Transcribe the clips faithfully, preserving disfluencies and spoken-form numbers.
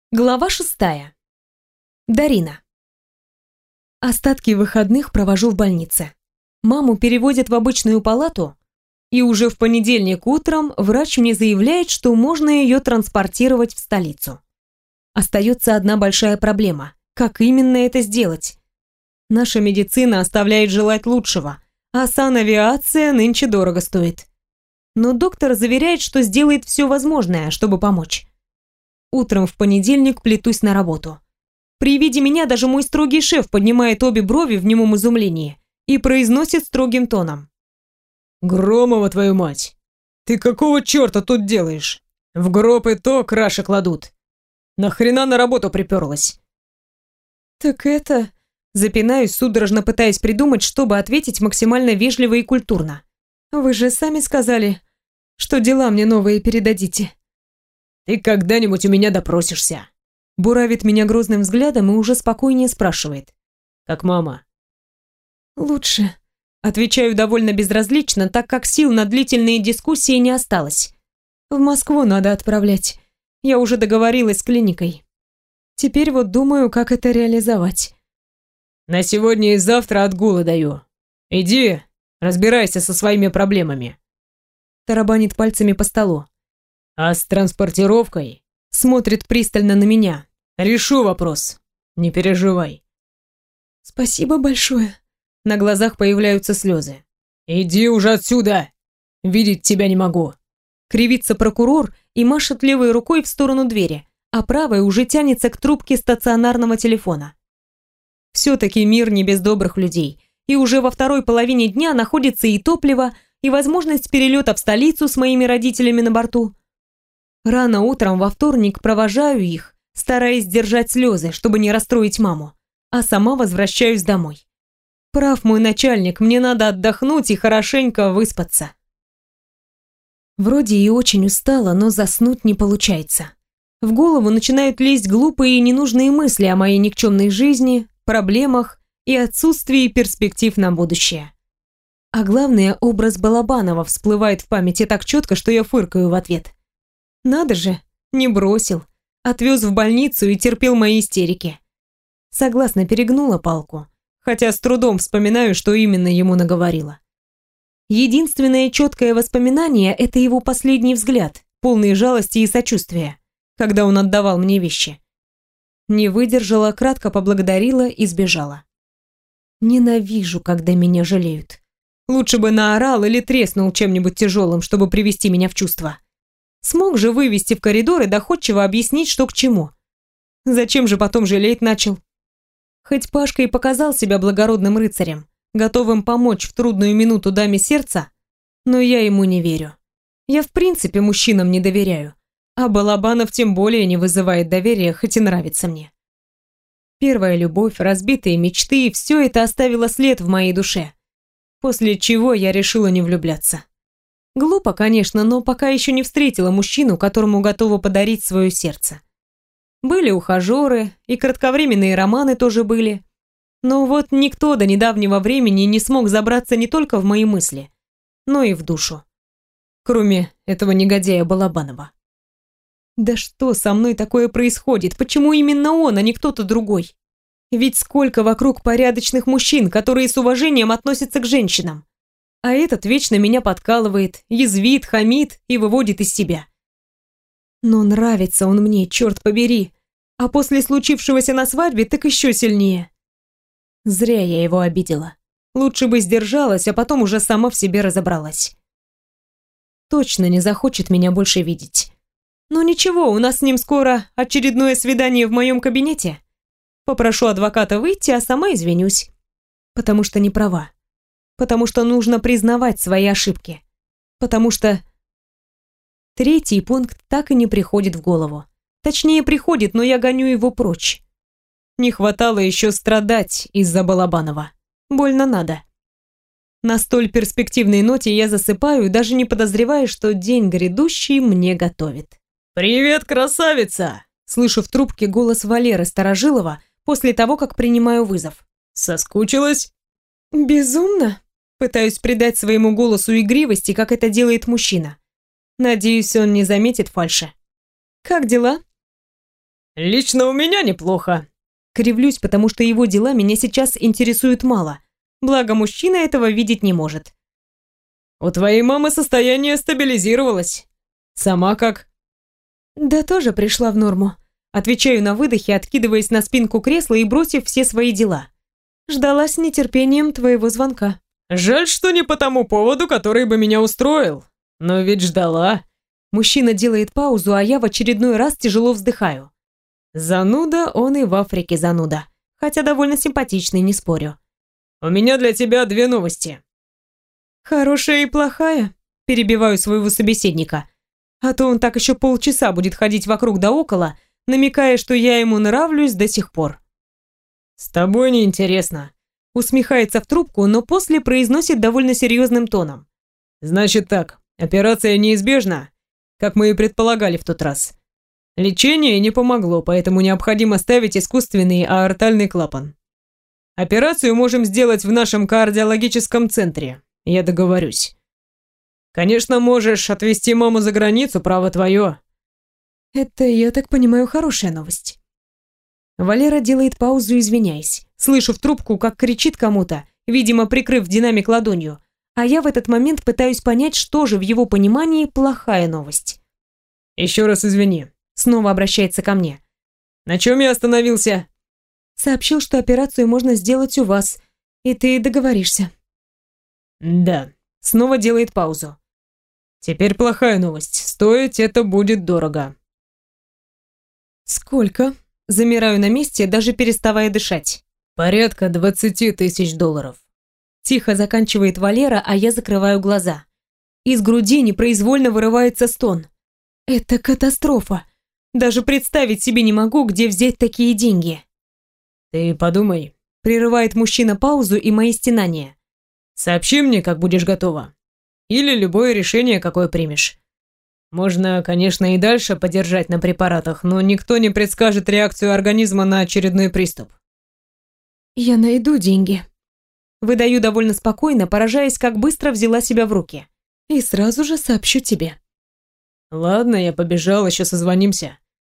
Глава шестая. Дарина. Остатки выходных провожу в больнице. Маму переводят в обычную палату, и уже в понедельник утром врач мне заявляет, что можно ее транспортировать в столицу. Остается одна большая проблема. Как именно это сделать? Наша медицина оставляет желать лучшего, а санавиация нынче дорого стоит. Но доктор заверяет, что сделает все возможное, чтобы помочь. Утром в понедельник плетусь на работу. При виде меня даже мой строгий шеф поднимает обе брови в немом изумлении и произносит строгим тоном: «Громова, твою мать! Ты какого черта тут делаешь? В гроб и то краши кладут. Нахрена на работу приперлась?» «Так это...» Запинаюсь, судорожно пытаясь придумать, чтобы ответить максимально вежливо и культурно. «Вы же сами сказали, что дела мне новые передадите». «Ты когда-нибудь у меня допросишься?» Буравит меня грозным взглядом и уже спокойнее спрашивает: «Как мама?» «Лучше», — отвечаю довольно безразлично, так как сил на длительные дискуссии не осталось. «В Москву надо отправлять. Я уже договорилась с клиникой. Теперь вот думаю, как это реализовать». «На сегодня и завтра отгулы даю. Иди, разбирайся со своими проблемами». Тарабанит пальцами по столу. «А с транспортировкой?» Смотрит пристально на меня. «Решу вопрос. Не переживай». «Спасибо большое». На глазах появляются слезы. «Иди уже отсюда! Видеть тебя не могу!» Кривится прокурор и машет левой рукой в сторону двери, а правой уже тянется к трубке стационарного телефона. Все-таки мир не без добрых людей, и уже во второй половине дня находится и топливо, и возможность перелета в столицу с моими родителями на борту. Рано утром во вторник провожаю их, стараясь сдержать слезы, чтобы не расстроить маму, а сама возвращаюсь домой. Прав мой начальник, мне надо отдохнуть и хорошенько выспаться. Вроде и очень устала, но заснуть не получается. В голову начинают лезть глупые и ненужные мысли о моей никчемной жизни, проблемах и отсутствии перспектив на будущее. А главное, образ Балабанова всплывает в памяти так четко, что я фыркаю в ответ. Надо же, не бросил, отвез в больницу и терпел мои истерики. Согласно, перегнула палку, хотя с трудом вспоминаю, что именно ему наговорила. Единственное четкое воспоминание – это его последний взгляд, полный жалости и сочувствия, когда он отдавал мне вещи. Не выдержала, кратко поблагодарила и сбежала. Ненавижу, когда меня жалеют. Лучше бы наорал или треснул чем-нибудь тяжелым, чтобы привести меня в чувство. Смог же вывести в коридор и доходчиво объяснить, что к чему. Зачем же потом жалеть начал? Хоть Пашка и показал себя благородным рыцарем, готовым помочь в трудную минуту даме сердца, но я ему не верю. Я в принципе мужчинам не доверяю, а Балабанов тем более не вызывает доверия, хоть и нравится мне. Первая любовь, разбитые мечты – все это оставило след в моей душе, после чего я решила не влюбляться. Глупо, конечно, но пока еще не встретила мужчину, которому готова подарить свое сердце. Были ухажеры, и кратковременные романы тоже были. Но вот никто до недавнего времени не смог забраться не только в мои мысли, но и в душу. Кроме этого негодяя Балабанова. Да что со мной такое происходит? Почему именно он, а не кто-то другой? Ведь сколько вокруг порядочных мужчин, которые с уважением относятся к женщинам. А этот вечно меня подкалывает, язвит, хамит и выводит из себя. Но нравится он мне, черт побери. А после случившегося на свадьбе так еще сильнее. Зря я его обидела. Лучше бы сдержалась, а потом уже сама в себе разобралась. Точно не захочет меня больше видеть. Но ничего, у нас с ним скоро очередное свидание в моем кабинете. Попрошу адвоката выйти, а сама извинюсь. Потому что не права. Потому что нужно признавать свои ошибки. Потому что... Третий пункт так и не приходит в голову. Точнее, приходит, но я гоню его прочь. Не хватало еще страдать из-за Балабанова. Больно надо. На столь перспективной ноте я засыпаю, даже не подозревая, что день грядущий мне готовит. «Привет, красавица!» Слышу в трубке голос Валеры Старожилова после того, как принимаю вызов. «Соскучилась?» «Безумно?» Пытаюсь придать своему голосу игривости, как это делает мужчина. Надеюсь, он не заметит фальши. «Как дела?» Лично у меня неплохо. Кривлюсь, потому что его дела меня сейчас интересуют мало. Благо, мужчина этого видеть не может. У твоей мамы состояние стабилизировалось. Сама как? Да тоже пришла в норму. Отвечаю на выдохе, откидываясь на спинку кресла и бросив все свои дела. Ждала с нетерпением твоего звонка. Жаль, что не по тому поводу, который бы меня устроил. Но ведь ждала. Мужчина делает паузу, а я в очередной раз тяжело вздыхаю. Зануда, он и в Африке зануда. Хотя довольно симпатичный, не спорю. У меня для тебя две новости. Хорошая и плохая, перебиваю своего собеседника. А то он так еще полчаса будет ходить вокруг да около, намекая, что я ему нравлюсь до сих пор. С тобой неинтересно. Усмехается в трубку, но после произносит довольно серьезным тоном. Значит так, операция неизбежна, как мы и предполагали в тот раз. Лечение не помогло, поэтому необходимо ставить искусственный аортальный клапан. Операцию можем сделать в нашем кардиологическом центре, я договорюсь. Конечно, можешь отвезти маму за границу, право твое. Это, я так понимаю, хорошая новость. Валера делает паузу, извиняясь. Слышу в трубку, как кричит кому-то, видимо, прикрыв динамик ладонью, а я в этот момент пытаюсь понять, что же в его понимании плохая новость. Еще раз извини. Снова обращается ко мне. На чем я остановился? Сообщил, что операцию можно сделать у вас, и ты договоришься. Да. Снова делает паузу. Теперь плохая новость. Стоить это будет дорого. Сколько? Замираю на месте, даже переставая дышать. Порядка двадцати тысяч долларов. Тихо заканчивает Валера, а я закрываю глаза. Из груди непроизвольно вырывается стон. Это катастрофа. Даже представить себе не могу, где взять такие деньги. Ты подумай. Прерывает мужчина паузу и мои стенания. Сообщи мне, как будешь готова. Или любое решение, какое примешь. Можно, конечно, и дальше подержать на препаратах, но никто не предскажет реакцию организма на очередной приступ. Я найду деньги. Выдаю довольно спокойно, поражаясь, как быстро взяла себя в руки. И сразу же сообщу тебе. Ладно, я побежал, еще созвонимся.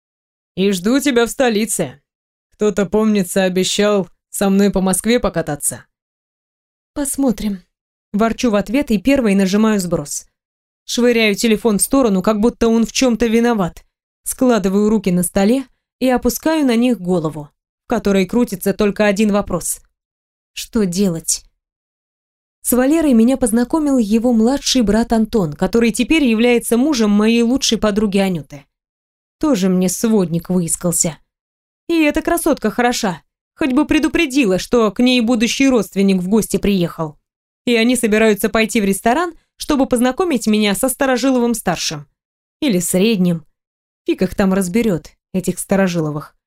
И жду тебя в столице. Кто-то, помнится, обещал со мной по Москве покататься. Посмотрим. Ворчу в ответ и первой нажимаю сброс. Швыряю телефон в сторону, как будто он в чем-то виноват. Складываю руки на столе и опускаю на них голову, в которой крутится только один вопрос. Что делать? С Валерой меня познакомил его младший брат Антон, который теперь является мужем моей лучшей подруги Анюты. Тоже мне сводник выискался. И эта красотка хороша. Хоть бы предупредила, что к ней будущий родственник в гости приехал. И они собираются пойти в ресторан, чтобы познакомить меня со Старожиловым старшим. Или средним. Фиг их там разберет, этих Старожиловых.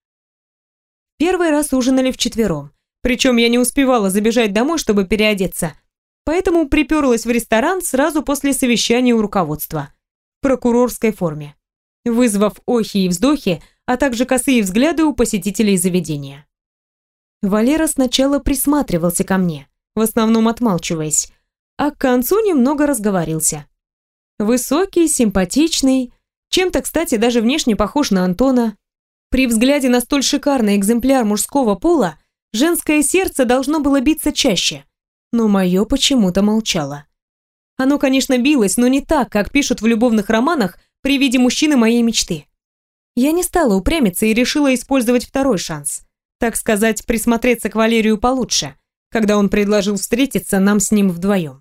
Первый раз ужинали вчетвером. Причем я не успевала забежать домой, чтобы переодеться. Поэтому приперлась в ресторан сразу после совещания у руководства. В прокурорской форме. Вызвав охи и вздохи, а также косые взгляды у посетителей заведения. Валера сначала присматривался ко мне, в основном отмалчиваясь, а к концу немного разговорился. Высокий, симпатичный, чем-то, кстати, даже внешне похож на Антона. При взгляде на столь шикарный экземпляр мужского пола женское сердце должно было биться чаще, но мое почему-то молчало. Оно, конечно, билось, но не так, как пишут в любовных романах при виде мужчины моей мечты. Я не стала упрямиться и решила использовать второй шанс. Так сказать, присмотреться к Валерию получше, когда он предложил встретиться нам с ним вдвоем.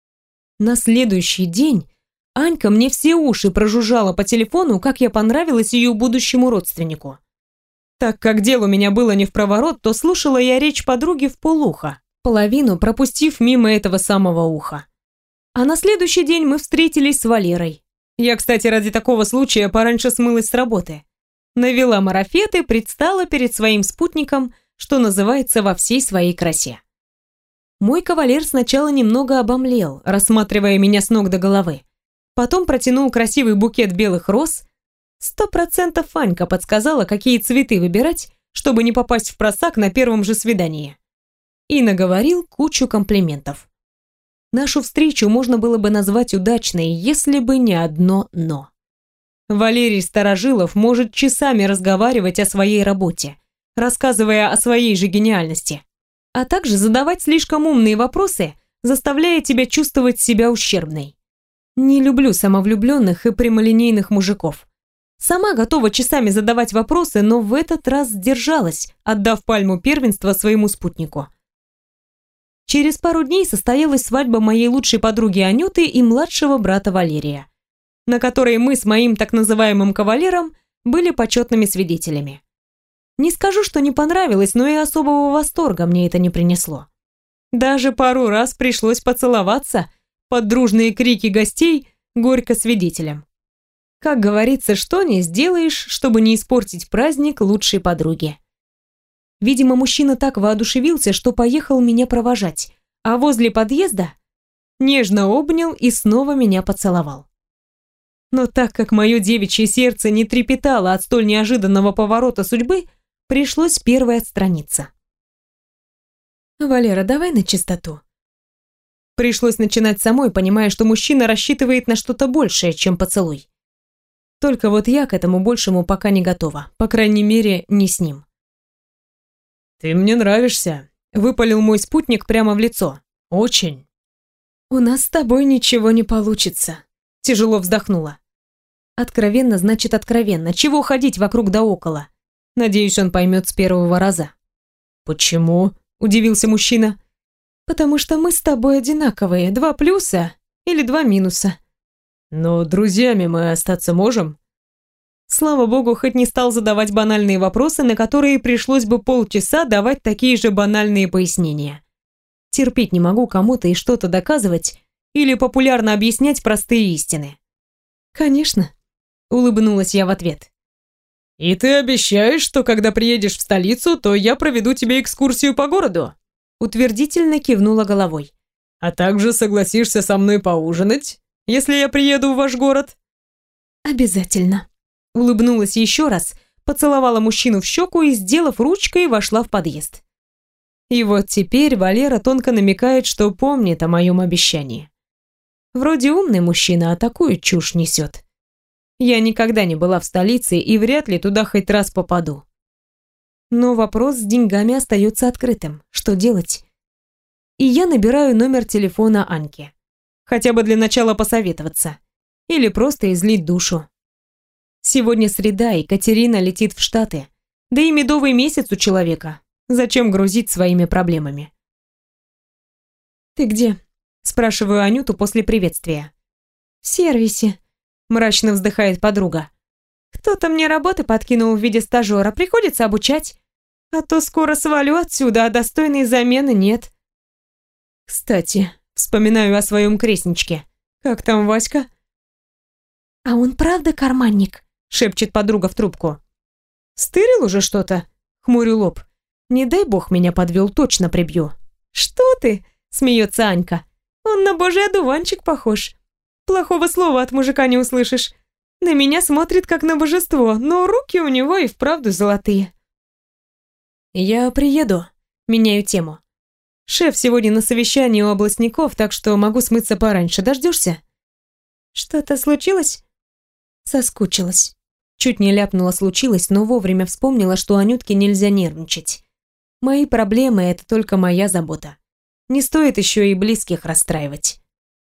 На следующий день Анька мне все уши прожужжала по телефону, как я понравилась ее будущему родственнику. Так как дело у меня было не впроворот, то слушала я речь подруги вполуха, половину пропустив мимо этого самого уха. А на следующий день мы встретились с Валерой. Я, кстати, ради такого случая пораньше смылась с работы. Навела марафет и предстала перед своим спутником, что называется, во всей своей красе. Мой кавалер сначала немного обомлел, рассматривая меня с ног до головы. Потом протянул красивый букет белых роз. Сто процентов Анька подсказала, какие цветы выбирать, чтобы не попасть в просак на первом же свидании. И наговорил кучу комплиментов. Нашу встречу можно было бы назвать удачной, если бы не одно «но». Валерий Старожилов может часами разговаривать о своей работе, рассказывая о своей же гениальности, а также задавать слишком умные вопросы, заставляя тебя чувствовать себя ущербной. Не люблю самовлюбленных и прямолинейных мужиков. Сама готова часами задавать вопросы, но в этот раз сдержалась, отдав пальму первенства своему спутнику. Через пару дней состоялась свадьба моей лучшей подруги Анюты и младшего брата Валерия, на которой мы с моим так называемым кавалером были почетными свидетелями. Не скажу, что не понравилось, но и особого восторга мне это не принесло. Даже пару раз пришлось поцеловаться под дружные крики гостей горько свидетелям. Как говорится, что не сделаешь, чтобы не испортить праздник лучшей подруги. Видимо, мужчина так воодушевился, что поехал меня провожать, а возле подъезда нежно обнял и снова меня поцеловал. Но так как мое девичье сердце не трепетало от столь неожиданного поворота судьбы, пришлось первой отстраниться. «Валера, давай на чистоту». Пришлось начинать самой, понимая, что мужчина рассчитывает на что-то большее, чем поцелуй. Только вот я к этому большему пока не готова, по крайней мере, не с ним. «Ты мне нравишься», — выпалил мой спутник прямо в лицо. «Очень». «У нас с тобой ничего не получится», — тяжело вздохнула. «Откровенно значит откровенно. Чего ходить вокруг да около? Надеюсь, он поймет с первого раза». «Почему?» — удивился мужчина. «Потому что мы с тобой одинаковые. Два плюса или два минуса». «Но друзьями мы остаться можем?» Слава богу, хоть не стал задавать банальные вопросы, на которые пришлось бы полчаса давать такие же банальные пояснения. Терпеть не могу кому-то и что-то доказывать или популярно объяснять простые истины. «Конечно», — улыбнулась я в ответ. «И ты обещаешь, что когда приедешь в столицу, то я проведу тебе экскурсию по городу?» Утвердительно кивнула головой. «А также согласишься со мной поужинать, если я приеду в ваш город?» «Обязательно». Улыбнулась еще раз, поцеловала мужчину в щеку и, сделав ручкой, вошла в подъезд. И вот теперь Валера тонко намекает, что помнит о моем обещании. Вроде умный мужчина, а такую чушь несет. Я никогда не была в столице и вряд ли туда хоть раз попаду. Но вопрос с деньгами остается открытым. Что делать? И я набираю номер телефона Аньки. Хотя бы для начала посоветоваться. Или просто излить душу. Сегодня среда, и Катерина летит в Штаты. Да и медовый месяц у человека. Зачем грузить своими проблемами? «Ты где?» – спрашиваю Анюту после приветствия. «В сервисе», – мрачно вздыхает подруга. «Кто-то мне работы подкинул в виде стажера, приходится обучать. А то скоро свалю отсюда, а достойной замены нет». Кстати, вспоминаю о своем крестничке. «Как там Васька?» «А он правда карманник?» — шепчет подруга в трубку. «Стырил уже что-то?» — хмурю лоб. «Не дай бог меня подвел, точно прибью». «Что ты?» — смеется Анька. «Он на божий одуванчик похож. Плохого слова от мужика не услышишь. На меня смотрит как на божество, но руки у него и вправду золотые». «Я приеду», — меняю тему. «Шеф сегодня на совещании у областников, так что могу смыться пораньше. Дождешься?» «Что-то случилось?» Соскучилась. Чуть не ляпнула «случилось», но вовремя вспомнила, что Анютке нельзя нервничать. Мои проблемы — это только моя забота. Не стоит еще и близких расстраивать.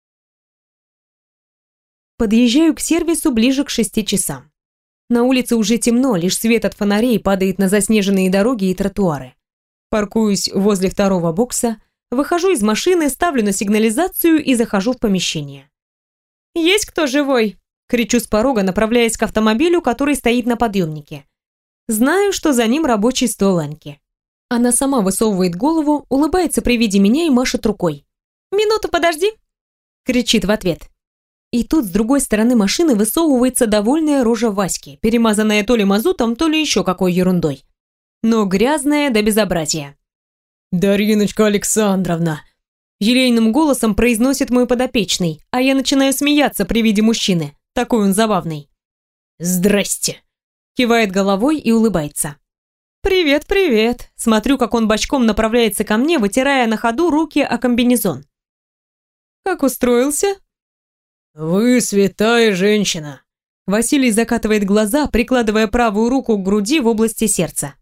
Подъезжаю к сервису ближе к шести часам. На улице уже темно, лишь свет от фонарей падает на заснеженные дороги и тротуары. Паркуюсь возле второго бокса, выхожу из машины, ставлю на сигнализацию и захожу в помещение. «Есть кто живой?» — кричу с порога, направляясь к автомобилю, который стоит на подъемнике. Знаю, что за ним рабочий стол Аньки. Она сама высовывает голову, улыбается при виде меня и машет рукой. «Минуту подожди!» — кричит в ответ. И тут с другой стороны машины высовывается довольная рожа Васьки, перемазанная то ли мазутом, то ли еще какой ерундой. Но грязная до безобразия. «Дариночка Александровна!» Елейным голосом произносит мой подопечный, а я начинаю смеяться при виде мужчины. Такой он забавный. «Здрасте!» Кивает головой и улыбается. «Привет, привет!» Смотрю, как он бочком направляется ко мне, вытирая на ходу руки о комбинезон. «Как устроился?» «Вы святая женщина!» Василий закатывает глаза, прикладывая правую руку к груди в области сердца.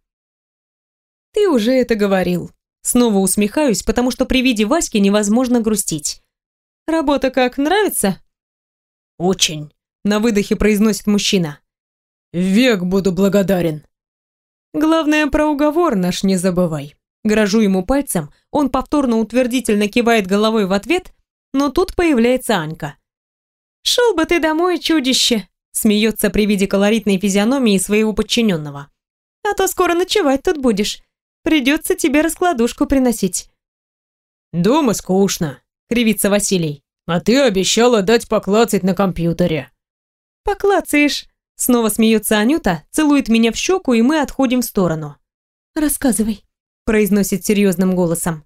«Ты уже это говорил». Снова усмехаюсь, потому что при виде Васьки невозможно грустить. «Работа как, нравится?» «Очень», — на выдохе произносит мужчина. «Век буду благодарен». «Главное, про уговор наш не забывай». Грожу ему пальцем, он повторно утвердительно кивает головой в ответ, но тут появляется Анька. «Шел бы ты домой, чудище!» Смеется при виде колоритной физиономии своего подчиненного. «А то скоро ночевать тут будешь. Придется тебе раскладушку приносить». «Дома скучно», — кривится Василий. «А ты обещала дать поклацать на компьютере». «Поклацаешь!» Снова смеется Анюта, целует меня в щеку, и мы отходим в сторону. «Рассказывай», — произносит серьезным голосом.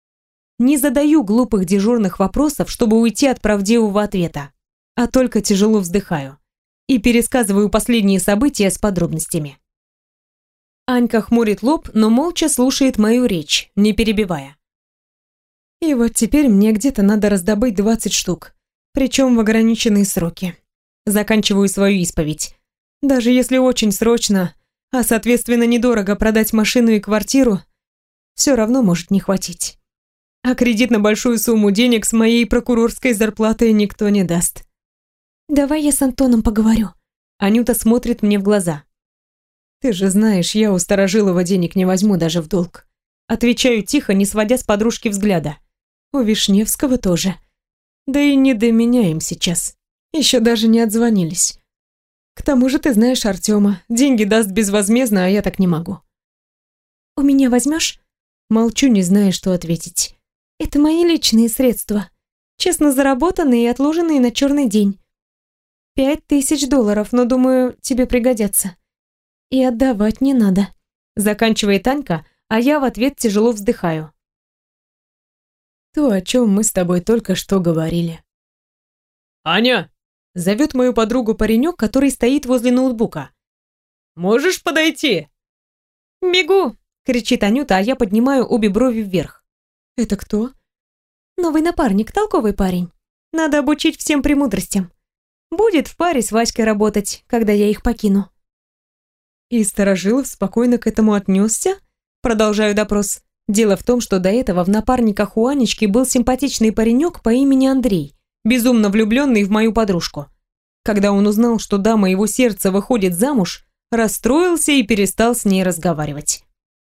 Не задаю глупых дежурных вопросов, чтобы уйти от правдивого ответа, а только тяжело вздыхаю и пересказываю последние события с подробностями. Анька хмурит лоб, но молча слушает мою речь, не перебивая. И вот теперь мне где-то надо раздобыть двадцать штук, причем в ограниченные сроки. Заканчиваю свою исповедь. Даже если очень срочно, а соответственно недорого продать машину и квартиру, все равно может не хватить. А кредит на большую сумму денег с моей прокурорской зарплатой никто не даст. «Давай я с Антоном поговорю». Анюта смотрит мне в глаза. «Ты же знаешь, я у Старожилова денег не возьму даже в долг». Отвечаю тихо, не сводя с подружки взгляда. У Вишневского тоже. Да и не до меня им сейчас. Еще даже не отзвонились. К тому же ты знаешь Артема. Деньги даст безвозмездно, а я так не могу. «У меня возьмешь?» Молчу, не зная, что ответить. «Это мои личные средства. Честно заработанные и отложенные на черный день. Пять тысяч долларов, но, думаю, тебе пригодятся. И отдавать не надо». Заканчивает Анька, а я в ответ тяжело вздыхаю. То, о чем мы с тобой только что говорили. «Аня!» — зовет мою подругу паренек, который стоит возле ноутбука. «Можешь подойти?» «Бегу!» — кричит Анюта, а я поднимаю обе брови вверх. «Это кто?» «Новый напарник, толковый парень. Надо обучить всем премудростям. Будет в паре с Васькой работать, когда я их покину». И Старожилов спокойно к этому отнесся? Продолжаю допрос. Дело в том, что до этого в напарниках у Анечки был симпатичный паренек по имени Андрей, безумно влюбленный в мою подружку. Когда он узнал, что дама его сердца выходит замуж, расстроился и перестал с ней разговаривать.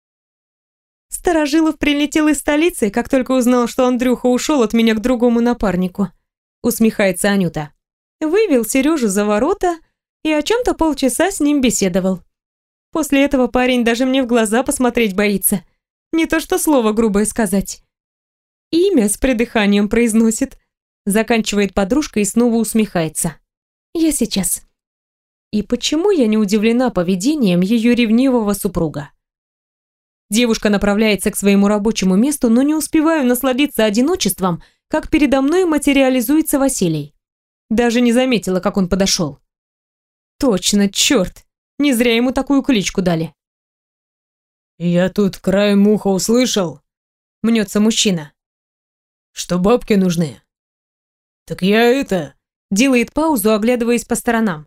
Старожилов прилетел из столицы, как только узнал, что Андрюха ушел от меня к другому напарнику. Усмехается Анюта. Вывел Сережу за ворота и о чем-то полчаса с ним беседовал. После этого парень даже мне в глаза посмотреть боится. Не то что слово грубое сказать. Имя с придыханием произносит. Заканчивает подружка и снова усмехается. Я сейчас. И почему я не удивлена поведением ее ревнивого супруга? Девушка направляется к своему рабочему месту, но не успеваю насладиться одиночеством, как передо мной материализуется Василий. Даже не заметила, как он подошел. Точно, черт. Не зря ему такую кличку дали. «Я тут краем уха услышал», — мнется мужчина, «что бабки нужны. Так я это...» Делает паузу, оглядываясь по сторонам.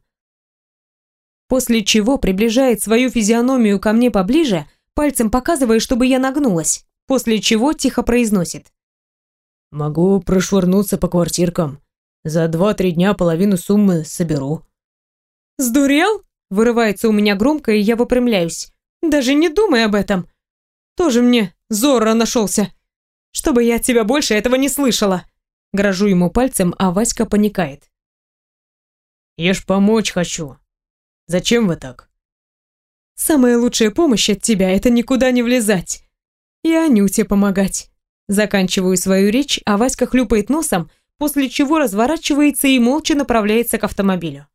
После чего приближает свою физиономию ко мне поближе, пальцем показывая, чтобы я нагнулась, после чего тихо произносит. «Могу прошвырнуться по квартиркам. За два-три дня половину суммы соберу». «Сдурел?» — вырывается у меня громко, и я выпрямляюсь. «Даже не думай об этом. Тоже мне Зорро нашелся. Чтобы я от тебя больше этого не слышала». Грожу ему пальцем, а Васька паникает. «Я ж помочь хочу. Зачем вы так?» «Самая лучшая помощь от тебя — это никуда не влезать. И Анюте помогать». Заканчиваю свою речь, а Васька хлюпает носом, после чего разворачивается и молча направляется к автомобилю.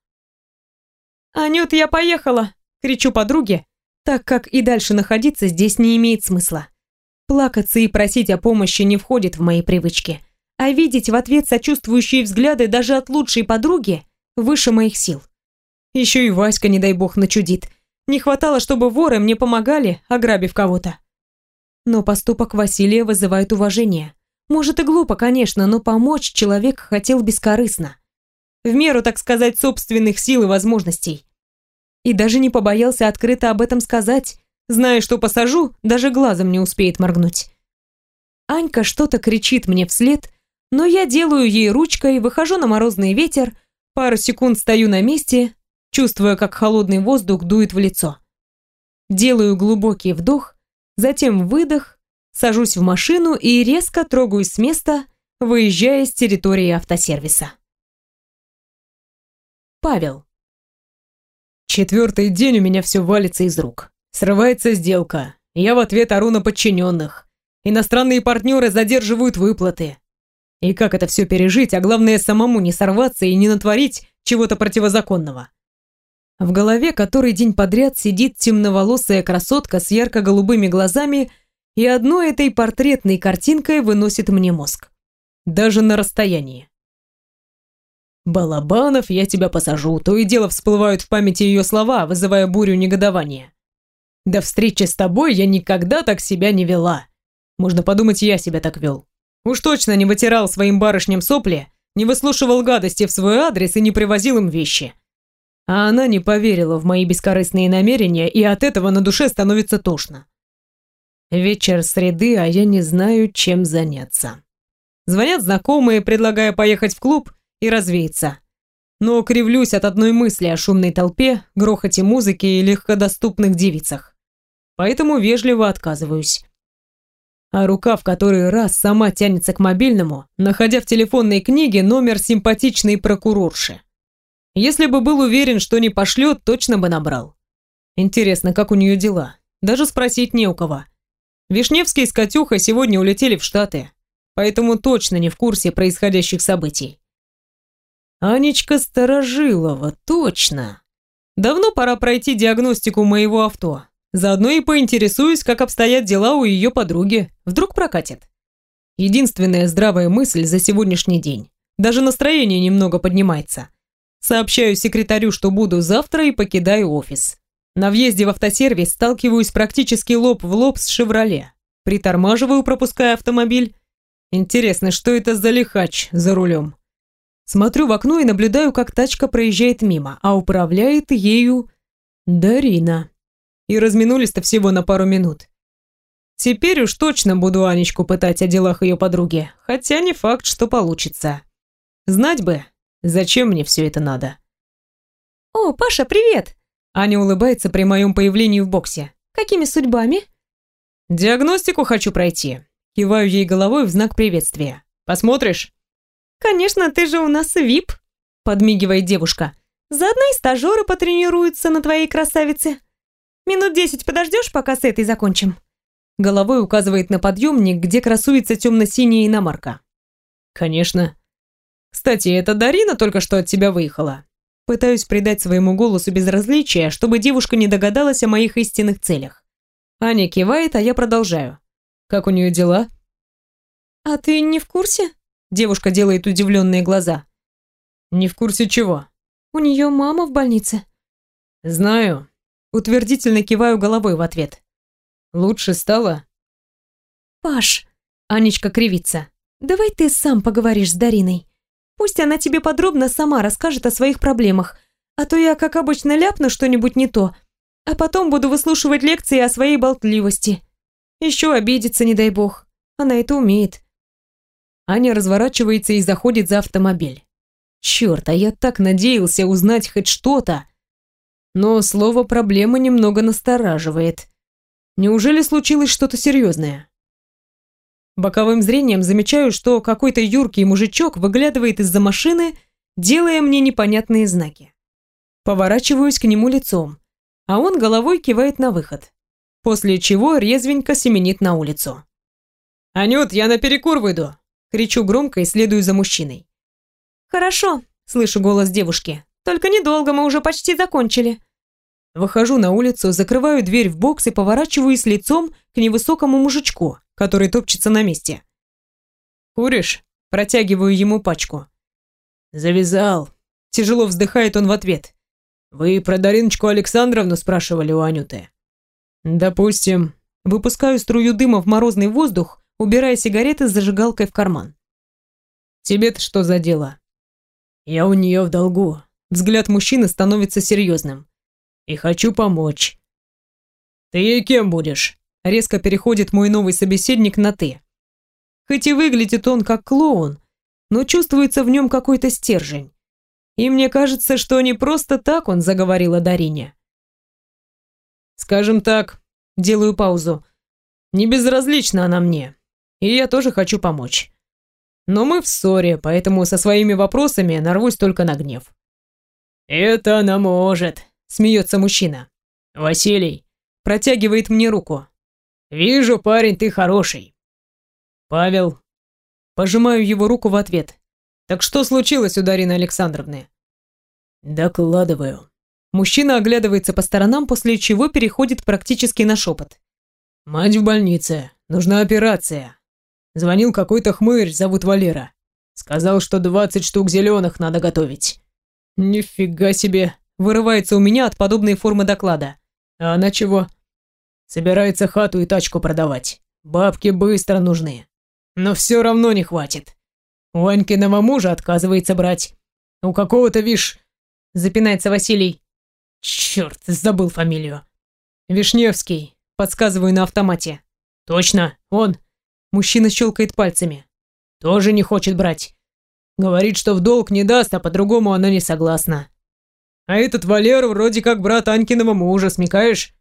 «Анют, я поехала!» — кричу подруге, так как и дальше находиться здесь не имеет смысла. Плакаться и просить о помощи не входит в мои привычки, а видеть в ответ сочувствующие взгляды даже от лучшей подруги выше моих сил. Еще и Васька, не дай бог, начудит. Не хватало, чтобы воры мне помогали, ограбив кого-то. Но поступок Василия вызывает уважение. Может и глупо, конечно, но помочь человек хотел бескорыстно. в меру, так сказать, собственных сил и возможностей. И даже не побоялся открыто об этом сказать, зная, что посажу, даже глазом не успеет моргнуть. Анька что-то кричит мне вслед, но я делаю ей ручкой, выхожу на морозный ветер, пару секунд стою на месте, чувствуя, как холодный воздух дует в лицо. Делаю глубокий вдох, затем выдох, сажусь в машину и резко трогаюсь с места, выезжая с территории автосервиса. Павел. Четвертый день у меня все валится из рук. Срывается сделка. Я в ответ ору на подчиненных. Иностранные партнеры задерживают выплаты. И как это все пережить, а главное самому не сорваться и не натворить чего-то противозаконного. В голове который день подряд сидит темноволосая красотка с ярко-голубыми глазами и одной этой портретной картинкой выносит мне мозг. Даже на расстоянии. «Балабанов, я тебя посажу», то и дело всплывают в памяти ее слова, вызывая бурю негодования. «До встречи с тобой я никогда так себя не вела». Можно подумать, я себя так вел. Уж точно не вытирал своим барышням сопли, не выслушивал гадости в свой адрес и не привозил им вещи. А она не поверила в мои бескорыстные намерения, и от этого на душе становится тошно. Вечер среды, а я не знаю, чем заняться. Звонят знакомые, предлагая поехать в клуб и развеяться. Но кривлюсь от одной мысли о шумной толпе, грохоте музыки и легкодоступных девицах. Поэтому вежливо отказываюсь. А рука в который раз сама тянется к мобильному, находя в телефонной книге номер симпатичной прокурорши. Если бы был уверен, что не пошлет, точно бы набрал. Интересно, как у нее дела? Даже спросить не у кого. Вишневский с Катюхой сегодня улетели в Штаты, поэтому точно не в курсе происходящих событий. Анечка Старожилова, точно. Давно пора пройти диагностику моего авто. Заодно и поинтересуюсь, как обстоят дела у ее подруги. Вдруг прокатит. Единственная здравая мысль за сегодняшний день. Даже настроение немного поднимается. Сообщаю секретарю, что буду завтра, и покидаю офис. На въезде в автосервис сталкиваюсь практически лоб в лоб с «Шевроле». Притормаживаю, пропуская автомобиль. Интересно, что это за лихач за рулем? Смотрю в окно и наблюдаю, как тачка проезжает мимо, а управляет ею Дарина. И разминулись-то всего на пару минут. Теперь уж точно буду Анечку пытать о делах ее подруги, хотя не факт, что получится. Знать бы, зачем мне все это надо. «О, Паша, привет!» Аня улыбается при моем появлении в боксе. «Какими судьбами?» «Диагностику хочу пройти». Киваю ей головой в знак приветствия. «Посмотришь?» «Конечно, ты же у нас вип», — подмигивает девушка. «Заодно и стажеры потренируются на твоей красавице. Минут десять подождешь, пока с этой закончим?» Головой указывает на подъемник, где красуется темно-синяя иномарка. «Конечно. Кстати, это Дарина только что от тебя выехала». Пытаюсь придать своему голосу безразличие, чтобы девушка не догадалась о моих истинных целях. Аня кивает, а я продолжаю. «Как у нее дела?» «А ты не в курсе?» Девушка делает удивленные глаза. «Не в курсе чего?» «У нее мама в больнице». «Знаю». Утвердительно киваю головой в ответ. «Лучше стало?» «Паш», — Анечка кривится, — «давай ты сам поговоришь с Дариной. Пусть она тебе подробно сама расскажет о своих проблемах, а то я, как обычно, ляпну что-нибудь не то, а потом буду выслушивать лекции о своей болтливости. Еще обидеться, не дай бог. Она это умеет». Аня разворачивается и заходит за автомобиль. Черт, а я так надеялся узнать хоть что-то. Но слово «проблема» немного настораживает. Неужели случилось что-то серьезное? Боковым зрением замечаю, что какой-то юркий мужичок выглядывает из-за машины, делая мне непонятные знаки. Поворачиваюсь к нему лицом, а он головой кивает на выход, после чего резвенько семенит на улицу. «Анют, я на перекур выйду!» Кричу громко и следую за мужчиной. «Хорошо», — слышу голос девушки. «Только недолго, мы уже почти закончили». Выхожу на улицу, закрываю дверь в бокс и поворачиваюсь лицом к невысокому мужичку, который топчется на месте. «Куришь?» Протягиваю ему пачку. «Завязал». Тяжело вздыхает он в ответ. «Вы про Дариночку Александровну спрашивали у Анюты?» «Допустим». Выпускаю струю дыма в морозный воздух, убирая сигареты с зажигалкой в карман. «Тебе-то что за дело?» Я у нее в долгу. Взгляд мужчины становится серьезным. И хочу помочь. Ты ей кем будешь? Резко переходит мой новый собеседник на «ты». Хоть и выглядит он как клоун, но чувствуется в нем какой-то стержень. И мне кажется, что не просто так он заговорил о Дарине. Скажем так, делаю паузу, не безразлична она мне, и я тоже хочу помочь. Но мы в ссоре, поэтому со своими вопросами нарвусь только на гнев. «Это она может», — смеется мужчина. «Василий», — протягивает мне руку. «Вижу, парень, ты хороший». «Павел». Пожимаю его руку в ответ. «Так что случилось у Дарины Александровны?» «Докладываю». Мужчина оглядывается по сторонам, после чего переходит практически на шепот. «Мать в больнице. Нужна операция. Звонил какой-то хмырь, зовут Валера. Сказал, что двадцать штук зеленых надо готовить». «Нифига себе!» Вырывается у меня от подобной формы доклада. «А она чего?» «Собирается хату и тачку продавать. Бабки быстро нужны. Но все равно не хватит. У Анькиного мужа отказывается брать. У какого-то, вишь...» Запинается Василий. «Черт, забыл фамилию». «Вишневский», подсказываю на автомате. «Точно, он». Мужчина щелкает пальцами. «Тоже не хочет брать. Говорит, что в долг не даст, а по-другому она не согласна. А этот Валера вроде как брат Анькиного мужа, смекаешь?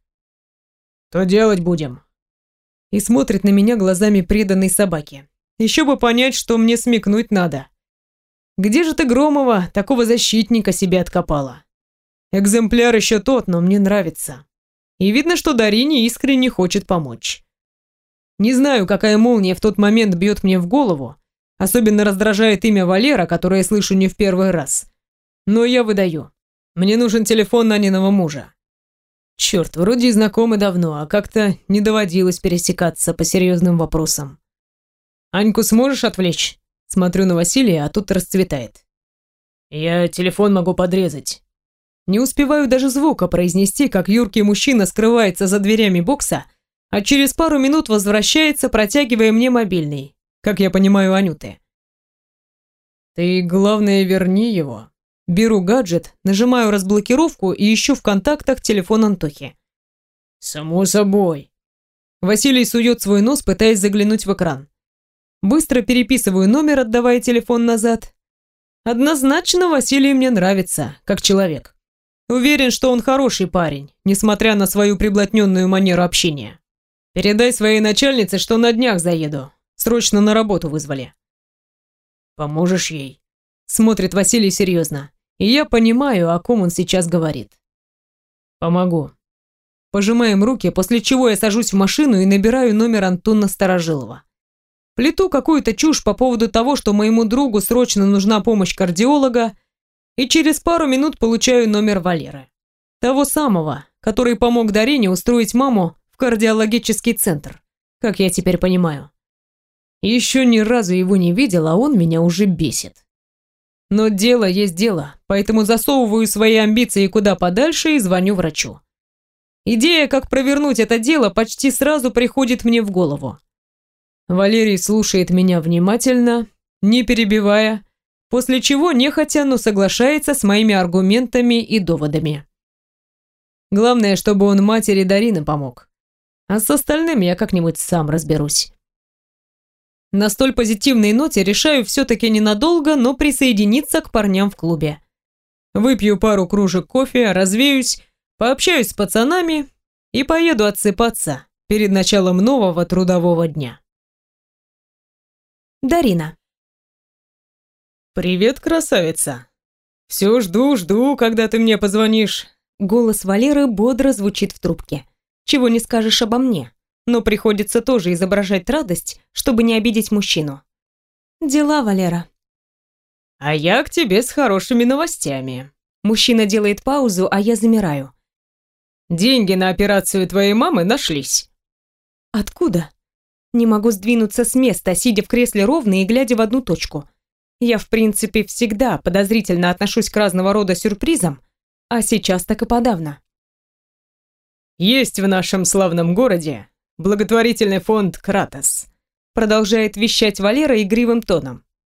Что делать будем?» И смотрит на меня глазами преданной собаки. Еще бы понять, что мне смекнуть надо. «Где же ты, Громова, такого защитника себе откопала? Экземпляр еще тот, но мне нравится. И видно, что Дарине искренне хочет помочь. Не знаю, какая молния в тот момент бьет мне в голову. Особенно раздражает имя Валера, которое слышу не в первый раз. Но я выдаю. Мне нужен телефон Наниного мужа. Черт, вроде и знакомы давно, а как-то не доводилось пересекаться по серьезным вопросам. «Аньку сможешь отвлечь?» Смотрю на Василия, а тут расцветает. «Я телефон могу подрезать». Не успеваю даже звука произнести, как юркий мужчина скрывается за дверями бокса, а через пару минут возвращается, протягивая мне мобильный, как я понимаю, Анюты. «Ты, главное, верни его». Беру гаджет, нажимаю разблокировку и ищу в контактах телефон Антохи. «Само собой». Василий сует свой нос, пытаясь заглянуть в экран. Быстро переписываю номер, отдавая телефон назад. Однозначно Василий мне нравится, как человек. Уверен, что он хороший парень, несмотря на свою приблотненную манеру общения. Передай своей начальнице, что на днях заеду. Срочно на работу вызвали. Поможешь ей? Смотрит Василий серьезно. И я понимаю, о ком он сейчас говорит. Помогу. Пожимаем руки, после чего я сажусь в машину и набираю номер Антона Старожилова. Плету какую-то чушь по поводу того, что моему другу срочно нужна помощь кардиолога, и через пару минут получаю номер Валеры. Того самого, который помог Дарине устроить маму в кардиологический центр, как я теперь понимаю. Еще ни разу его не видел, а он меня уже бесит. Но дело есть дело, поэтому засовываю свои амбиции куда подальше и звоню врачу. Идея, как провернуть это дело, почти сразу приходит мне в голову. Валерий слушает меня внимательно, не перебивая, после чего нехотя, но соглашается с моими аргументами и доводами. Главное, чтобы он матери Дарины помог. А с остальным я как-нибудь сам разберусь. На столь позитивной ноте решаю все-таки ненадолго, но присоединиться к парням в клубе. Выпью пару кружек кофе, развеюсь, пообщаюсь с пацанами и поеду отсыпаться перед началом нового трудового дня. Дарина. «Привет, красавица. Все жду, жду, когда ты мне позвонишь». Голос Валеры бодро звучит в трубке. Чего не скажешь обо мне, но приходится тоже изображать радость, чтобы не обидеть мужчину. Дела, Валера. А я к тебе с хорошими новостями. Мужчина делает паузу, а я замираю. Деньги на операцию твоей мамы нашлись. Откуда? Не могу сдвинуться с места, сидя в кресле ровно и глядя в одну точку. Я, в принципе, всегда подозрительно отношусь к разного рода сюрпризам, а сейчас так и подавно. Есть в нашем славном городе благотворительный фонд «Кратос», продолжает вещать Валера игривым тоном.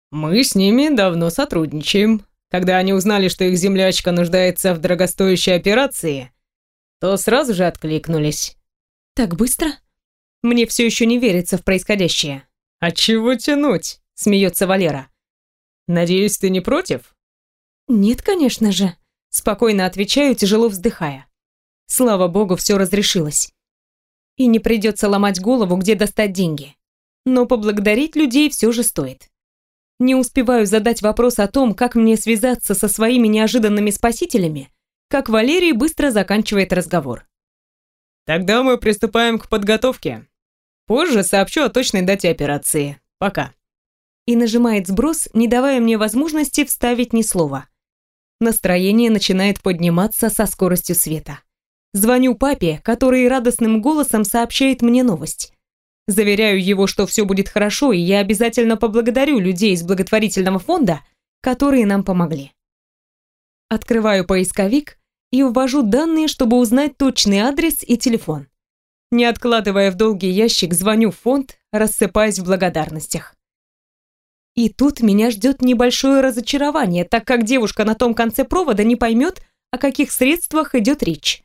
Мы с ними давно сотрудничаем. Когда они узнали, что их землячка нуждается в дорогостоящей операции, то сразу же откликнулись. Так быстро? Мне все еще не верится в происходящее. А чего тянуть? Смеется Валера. Надеюсь, ты не против? Нет, конечно же. Спокойно отвечаю, тяжело вздыхая. Слава богу, все разрешилось. И не придется ломать голову, где достать деньги. Но поблагодарить людей все же стоит. Не успеваю задать вопрос о том, как мне связаться со своими неожиданными спасителями, как Валерий быстро заканчивает разговор. Тогда мы приступаем к подготовке. Позже сообщу о точной дате операции. Пока. И нажимает сброс, не давая мне возможности вставить ни слова. Настроение начинает подниматься со скоростью света. Звоню папе, который радостным голосом сообщает мне новость. Заверяю его, что все будет хорошо, и я обязательно поблагодарю людей из благотворительного фонда, которые нам помогли. Открываю поисковик и ввожу данные, чтобы узнать точный адрес и телефон. Не откладывая в долгий ящик, звоню в фонд, рассыпаясь в благодарностях. И тут меня ждет небольшое разочарование, так как девушка на том конце провода не поймет, о каких средствах идет речь.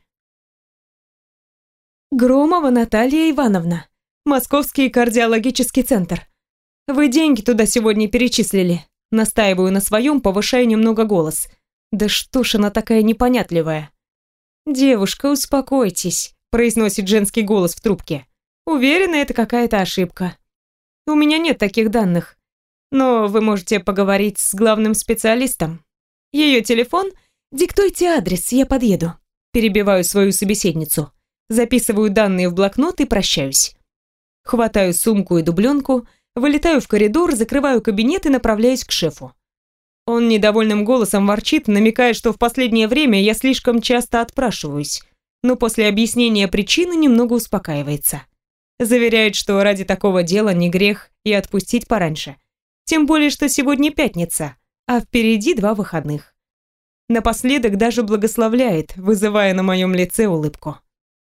Громова Наталья Ивановна. Московский кардиологический центр. Вы деньги туда сегодня перечислили. Настаиваю на своем, повышая немного голос. Да что ж она такая непонятливая. Девушка, успокойтесь, произносит женский голос в трубке. Уверена, это какая-то ошибка. У меня нет таких данных. Но вы можете поговорить с главным специалистом. Ее телефон? Диктуйте адрес, я подъеду. Перебиваю свою собеседницу. Записываю данные в блокнот и прощаюсь. Хватаю сумку и дубленку, вылетаю в коридор, закрываю кабинет и направляюсь к шефу. Он недовольным голосом ворчит, намекая, что в последнее время я слишком часто отпрашиваюсь, но после объяснения причины немного успокаивается. Заверяет, что ради такого дела не грех и отпустить пораньше. Тем более, что сегодня пятница, а впереди два выходных. Напоследок даже благословляет, вызывая на моем лице улыбку.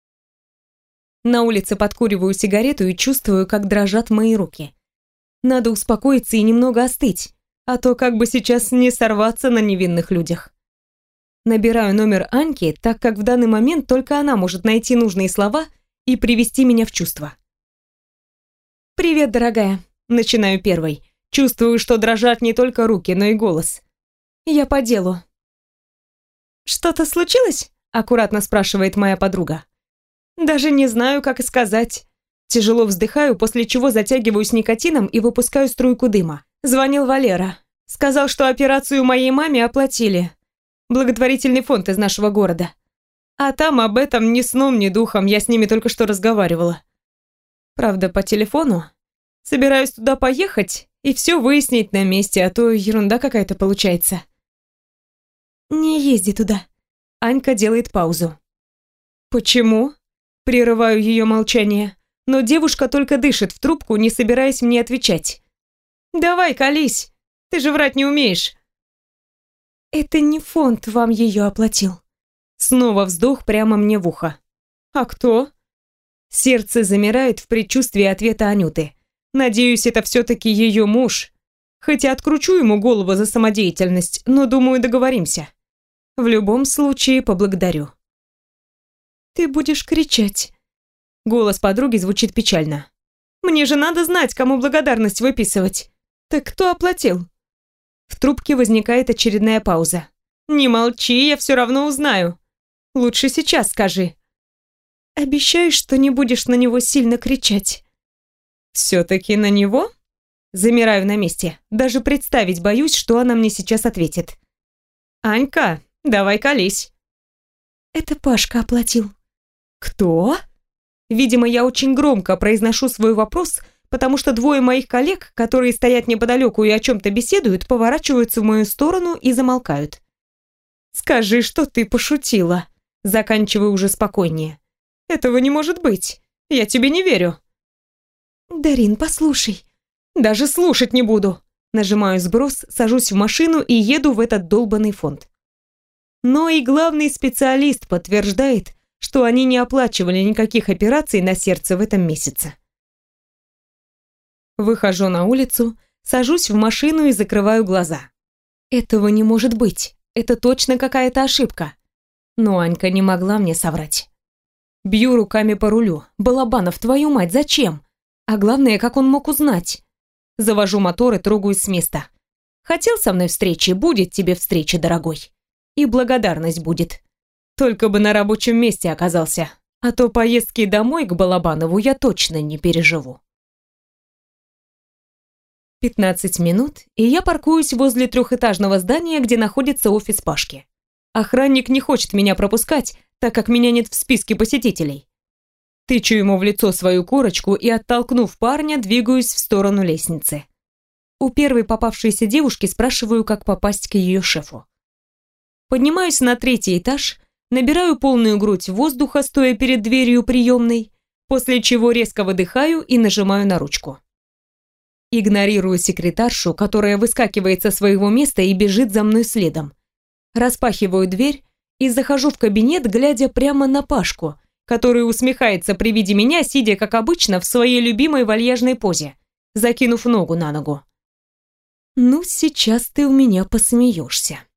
На улице подкуриваю сигарету и чувствую, как дрожат мои руки. Надо успокоиться и немного остыть, а то как бы сейчас не сорваться на невинных людях. Набираю номер Аньки, так как в данный момент только она может найти нужные слова и привести меня в чувство. «Привет, дорогая», — начинаю первой. Чувствую, что дрожат не только руки, но и голос. «Я по делу». «Что-то случилось?» — аккуратно спрашивает моя подруга. Даже не знаю, как и сказать. Тяжело вздыхаю, после чего затягиваюсь никотином и выпускаю струйку дыма. Звонил Валера. Сказал, что операцию моей маме оплатили. Благотворительный фонд из нашего города. А там об этом ни сном, ни духом, я с ними только что разговаривала. Правда, по телефону. Собираюсь туда поехать и все выяснить на месте, а то ерунда какая-то получается. Не езди туда. Анька делает паузу. Почему? Прерываю ее молчание, но девушка только дышит в трубку, не собираясь мне отвечать. «Давай, колись, ты же врать не умеешь». «Это не фонд вам ее оплатил». Снова вздох прямо мне в ухо. «А кто?» Сердце замирает в предчувствии ответа Анюты. Надеюсь, это все-таки ее муж. Хотя откручу ему голову за самодеятельность, но, думаю, договоримся. В любом случае, поблагодарю. «Ты будешь кричать». Голос подруги звучит печально. «Мне же надо знать, кому благодарность выписывать. Так кто оплатил?» В трубке возникает очередная пауза. «Не молчи, я все равно узнаю. Лучше сейчас скажи». «Обещаешь, что не будешь на него сильно кричать?» «Все-таки на него?» Замираю на месте. Даже представить боюсь, что она мне сейчас ответит. «Анька, давай колись». «Это Пашка оплатил». «Кто?» Видимо, я очень громко произношу свой вопрос, потому что двое моих коллег, которые стоят неподалеку и о чем-то беседуют, поворачиваются в мою сторону и замолкают. «Скажи, что ты пошутила», заканчиваю уже спокойнее. «Этого не может быть. Я тебе не верю». «Дарин, послушай». «Даже слушать не буду». Нажимаю сброс, сажусь в машину и еду в этот долбанный фонд. Но и главный специалист подтверждает, что они не оплачивали никаких операций на сердце в этом месяце. Выхожу на улицу, сажусь в машину и закрываю глаза. Этого не может быть. Это точно какая-то ошибка. Но Анька не могла мне соврать. Бью руками по рулю. Балабанов, твою мать, зачем? А главное, как он мог узнать? Завожу мотор и трогаюсь с места. Хотел со мной встречи, будет тебе встреча, дорогой. И благодарность будет. Только бы на рабочем месте оказался. А то поездки домой к Балабанову я точно не переживу. пятнадцать минут, и я паркуюсь возле трехэтажного здания, где находится офис Пашки. Охранник не хочет меня пропускать, так как меня нет в списке посетителей. Тычу ему в лицо свою корочку и, оттолкнув парня, двигаюсь в сторону лестницы. У первой попавшейся девушки спрашиваю, как попасть к ее шефу. Поднимаюсь на третий этаж, набираю полную грудь воздуха, стоя перед дверью приемной, после чего резко выдыхаю и нажимаю на ручку. Игнорирую секретаршу, которая выскакивает со своего места и бежит за мной следом. Распахиваю дверь и захожу в кабинет, глядя прямо на Пашку, который усмехается при виде меня, сидя, как обычно, в своей любимой вальяжной позе, закинув ногу на ногу. «Ну, сейчас ты у меня посмеешься».